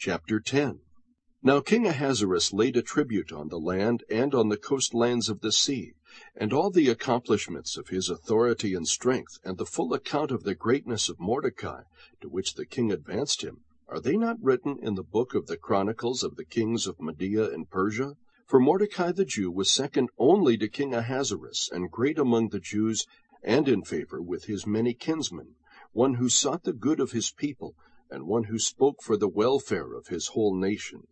Chapter 10. Now king Ahasuerus laid a tribute on the land and on the coastlands of the sea, and all the accomplishments of his authority and strength, and the full account of the greatness of Mordecai, to which the king advanced him, are they not written in the book of the Chronicles of the kings of Media and Persia? For Mordecai the Jew was second only to king Ahasuerus, and great among the Jews, and in favor with his many kinsmen, one who sought the good of his people, and one who spoke for the welfare of his whole nation.